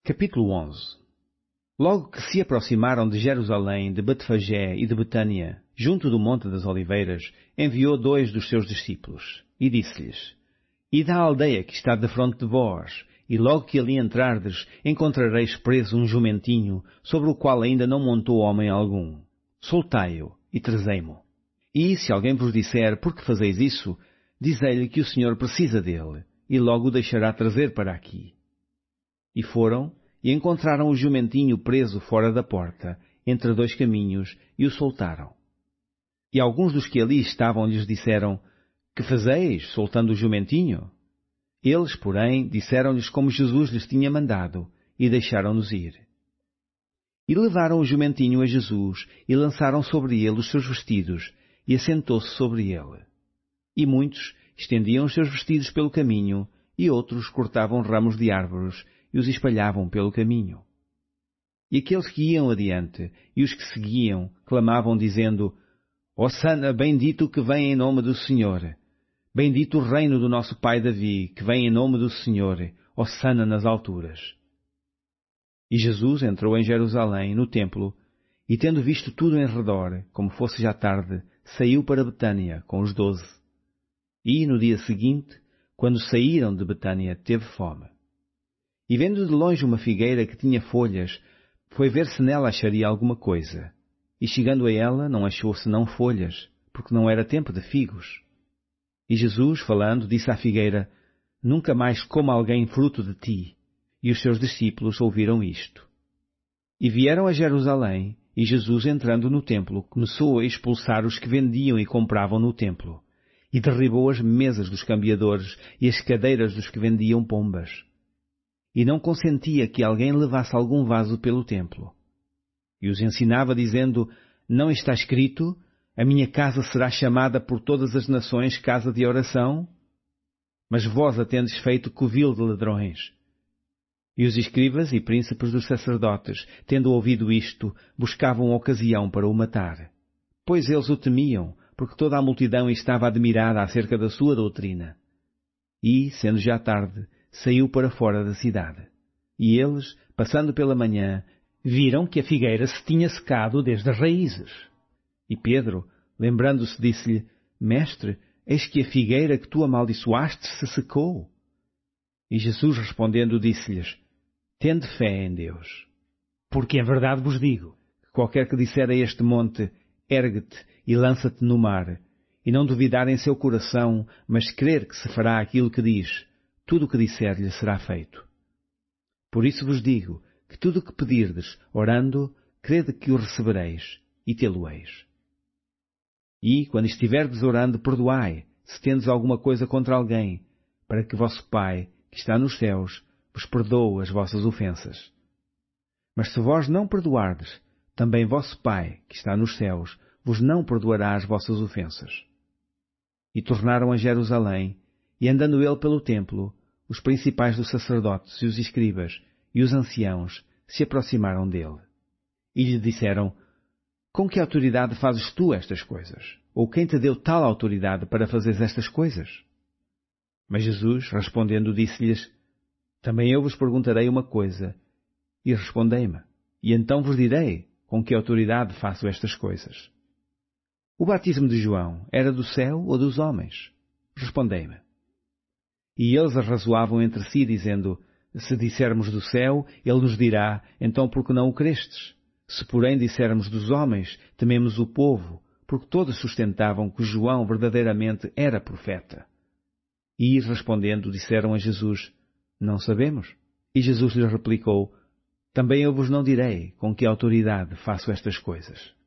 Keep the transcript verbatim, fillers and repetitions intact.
Capítulo onze. Logo que se aproximaram de Jerusalém, de Betfagé e de Betânia, junto do Monte das Oliveiras, enviou dois dos seus discípulos, e disse-lhes: Ide à aldeia que está defronte de vós, e logo que ali entrardes, encontrareis preso um jumentinho, sobre o qual ainda não montou homem algum. Soltai-o, e trazei-mo. E se alguém vos disser, por que fazeis isso, dizei-lhe que o Senhor precisa dele, e logo o deixará trazer para aqui. E foram, e encontraram o jumentinho preso fora da porta, entre dois caminhos, e o soltaram. E alguns dos que ali estavam lhes disseram: Que fazeis, soltando o jumentinho? Eles, porém, disseram-lhes como Jesus lhes tinha mandado, e deixaram-nos ir. E levaram o jumentinho a Jesus, e lançaram sobre ele os seus vestidos, e assentou-se sobre ele. E muitos estendiam os seus vestidos pelo caminho, e outros cortavam ramos de árvores, e os espalhavam pelo caminho. E aqueles que iam adiante, e os que seguiam, clamavam dizendo: Hosana, bendito o que vem em nome do Senhor. Bendito o reino do nosso pai Davi, que vem em nome do Senhor. Hosana nas alturas. E Jesus entrou em Jerusalém, no templo, e tendo visto tudo em redor, como fosse já tarde, saiu para Betânia com os doze. E, no dia seguinte, quando saíram de Betânia, teve fome. E vendo de longe uma figueira que tinha folhas, foi ver se nela acharia alguma coisa. E chegando a ela, não achou senão folhas, porque não era tempo de figos. E Jesus, falando, disse à figueira: Nunca mais coma alguém fruto de ti. E os seus discípulos ouviram isto. E vieram a Jerusalém, e Jesus, entrando no templo, começou a expulsar os que vendiam e compravam no templo, e derribou as mesas dos cambiadores e as cadeiras dos que vendiam pombas. E não consentia que alguém levasse algum vaso pelo templo. E os ensinava, dizendo: Não está escrito: A minha casa será chamada por todas as nações casa de oração? Mas vós a tendes feito covil de ladrões. E os escribas e príncipes dos sacerdotes, tendo ouvido isto, buscavam ocasião para o matar. Pois eles o temiam, porque toda a multidão estava admirada acerca da sua doutrina. E, sendo já tarde, saiu para fora da cidade. E eles, passando pela manhã, viram que a figueira se tinha secado desde as raízes. E Pedro, lembrando-se, disse-lhe: Mestre, eis que a figueira que tu amaldiçoaste se secou. E Jesus, respondendo, disse-lhes: Tende fé em Deus. Porque em verdade vos digo, que qualquer que disser a este monte: Ergue-te e lança-te no mar, e não duvidar em seu coração, mas crer que se fará aquilo que diz, tudo o que disser-lhe será feito. Por isso vos digo, que tudo o que pedirdes, orando, crede que o recebereis, e tê-lo-eis. E, quando estiverdes orando, perdoai, se tendes alguma coisa contra alguém, para que vosso Pai, que está nos céus, vos perdoe as vossas ofensas. Mas se vós não perdoardes, também vosso Pai, que está nos céus, vos não perdoará as vossas ofensas. E tornaram a Jerusalém, e andando ele pelo templo, os principais dos sacerdotes e os escribas e os anciãos se aproximaram dele. E lhe disseram: Com que autoridade fazes tu estas coisas? Ou quem te deu tal autoridade para fazeres estas coisas? Mas Jesus, respondendo, disse-lhes: Também eu vos perguntarei uma coisa, e respondei-me, e então vos direi com que autoridade faço estas coisas. O batismo de João era do céu ou dos homens? Respondei-me. E eles arrazoavam entre si, dizendo: Se dissermos do céu, ele nos dirá: Então por que não o crestes? Se porém dissermos dos homens, tememos o povo, porque todos sustentavam que João verdadeiramente era profeta. E, respondendo, disseram a Jesus: Não sabemos. E Jesus lhes replicou: Também eu vos não direi com que autoridade faço estas coisas.